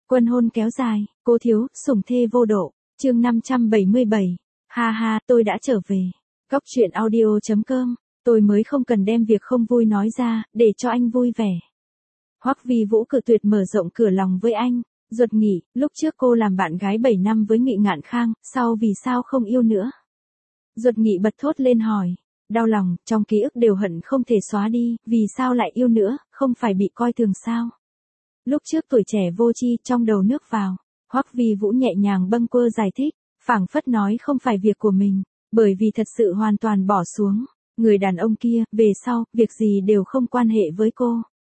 Quân hôn kéo dài, cố thiếu, sủng thê vô độ, chương 577. Ha ha, tôi đã trở về. Góc truyện audio.com, tôi mới không cần đem việc không vui nói ra, để cho anh vui vẻ. Hoắc Vi Vũ cự tuyệt mở rộng cửa lòng với anh. Duật Nghị, lúc trước cô làm bạn gái 7 năm với Nghị Ngạn Khang, sau vì sao không yêu nữa? Duật Nghị bật thốt lên hỏi. Đau lòng, trong ký ức đều hận không thể xóa đi, vì sao lại yêu nữa, không phải bị coi thường sao? Lúc trước tuổi trẻ vô tri, trong đầu nước vào. Hoắc Vi Vũ nhẹ nhàng bâng quơ giải thích, phảng phất nói không phải việc của mình, bởi vì thật sự hoàn toàn bỏ xuống. Người đàn ông kia, về sau, việc gì đều không quan hệ với cô.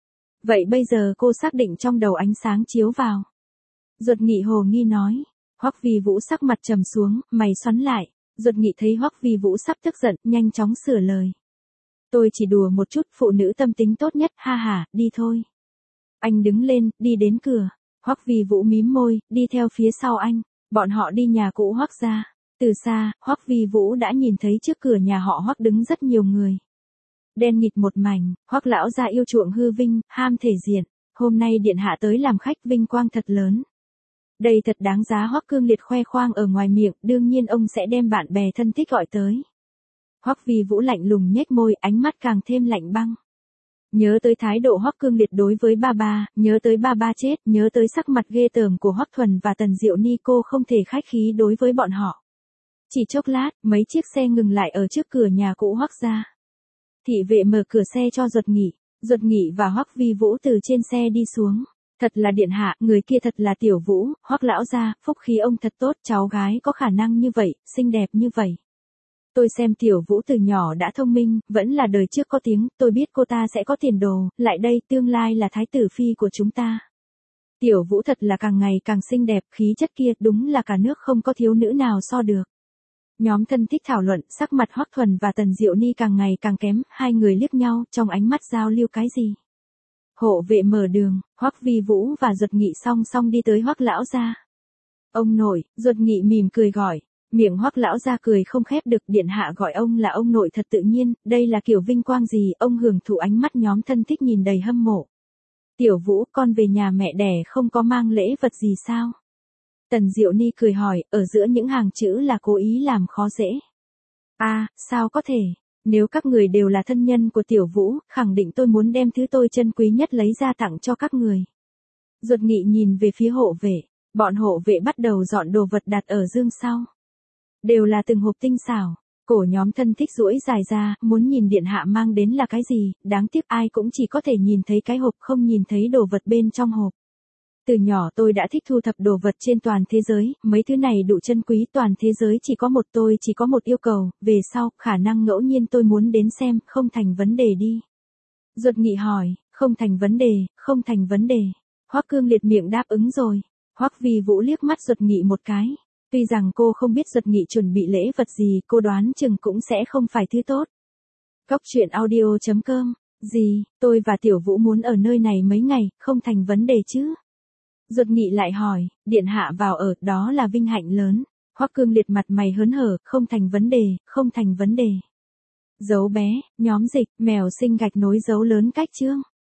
Vậy bây giờ cô xác định trong đầu ánh sáng chiếu vào. Duật Nghị hồ nghi nói. Hoắc Vi Vũ sắc mặt trầm xuống, mày xoắn lại. Duật Nghị thấy Hoắc Vi Vũ sắp tức giận, nhanh chóng sửa lời. Tôi chỉ đùa một chút, phụ nữ tâm tính tốt nhất, ha ha, đi thôi. Anh đứng lên, đi đến cửa. Hoắc Vi Vũ mím môi, đi theo phía sau anh. Bọn họ đi nhà cũ Hoắc gia. Từ xa, Hoắc Vi Vũ đã nhìn thấy trước cửa nhà họ Hoắc đứng rất nhiều người. Đen nghịt một mảnh, Hoắc lão gia yêu chuộng hư vinh, ham thể diện. Hôm nay điện hạ tới làm khách, vinh quang thật lớn. Đây thật đáng giá. Hoắc Cương Liệt khoe khoang ở ngoài miệng, đương nhiên ông sẽ đem bạn bè thân thích gọi tới. Hoắc Vi Vũ lạnh lùng nhếch môi, ánh mắt càng thêm lạnh băng. Nhớ tới thái độ Hoắc Cương Liệt đối với ba ba, nhớ tới ba ba chết, nhớ tới sắc mặt ghê tởm của Hoắc Thuần và Tần Diệu Ni, cô không thể khách khí đối với bọn họ. Chỉ chốc lát, mấy chiếc xe ngừng lại ở trước cửa nhà cũ Hoắc gia. Thị vệ mở cửa xe cho Duật Nghị. Duật Nghị và Hoắc Vi Vũ từ trên xe đi xuống. Thật là điện hạ, người kia thật là Tiểu Vũ, Hoắc lão gia, phúc khí ông thật tốt, cháu gái có khả năng như vậy, xinh đẹp như vậy. Tôi xem Tiểu Vũ từ nhỏ đã thông minh, vẫn là đời trước có tiếng, tôi biết cô ta sẽ có tiền đồ, lại đây, tương lai là thái tử phi của chúng ta. Tiểu Vũ thật là càng ngày càng xinh đẹp, khí chất kia, đúng là cả nước không có thiếu nữ nào so được. Nhóm thân thích thảo luận, sắc mặt Hoắc Thuần và Tần Diệu Ni càng ngày càng kém, hai người liếc nhau, trong ánh mắt giao lưu cái gì. Hộ vệ mở đường, Hoắc Vi Vũ và Duật Nghị song song đi tới Hoắc lão gia. Ông nội, Duật Nghị mỉm cười gọi. Miệng Hoắc lão gia cười không khép được, điện hạ gọi ông là ông nội thật tự nhiên, đây là kiểu vinh quang gì, ông hưởng thụ. Ánh mắt nhóm thân thích nhìn đầy hâm mộ. Tiểu Vũ, con về nhà mẹ đẻ không có mang lễ vật gì sao? Tần Diệu Ni cười hỏi, ở giữa những hàng chữ là cố ý làm khó dễ. Sao có thể, nếu các người đều là thân nhân của Tiểu Vũ, khẳng định tôi muốn đem thứ tôi trân quý nhất lấy ra tặng cho các người. Duật Nghị nhìn về phía hộ vệ, bọn hộ vệ bắt đầu dọn đồ vật đặt ở dương sau. Đều là từng hộp tinh xảo, cổ nhóm thân thích duỗi dài ra, muốn nhìn điện hạ mang đến là cái gì, đáng tiếc ai cũng chỉ có thể nhìn thấy cái hộp, không nhìn thấy đồ vật bên trong hộp. Từ nhỏ tôi đã thích thu thập đồ vật trên toàn thế giới, mấy thứ này đủ chân quý, toàn thế giới chỉ có một, tôi chỉ có một yêu cầu, về sau, khả năng ngẫu nhiên tôi muốn đến xem, không thành vấn đề đi. Duật Nghị hỏi, không thành vấn đề, không thành vấn đề. Hoắc Cương Liệt miệng đáp ứng rồi. Hoắc Vi Vũ liếc mắt Duật Nghị một cái. Tuy rằng cô không biết Duật Nghị chuẩn bị lễ vật gì, cô đoán chừng cũng sẽ không phải thứ tốt. Góc truyện audio.com, gì, tôi và Tiểu Vũ muốn ở nơi này mấy ngày, không thành vấn đề chứ? Duật Nghị lại hỏi, điện hạ vào ở, đó là vinh hạnh lớn. Hoắc Cương Liệt mặt mày hớn hở, không thành vấn đề, không thành vấn đề. Dấu bé, nhóm dịch, mèo sinh gạch nối dấu lớn cách chương.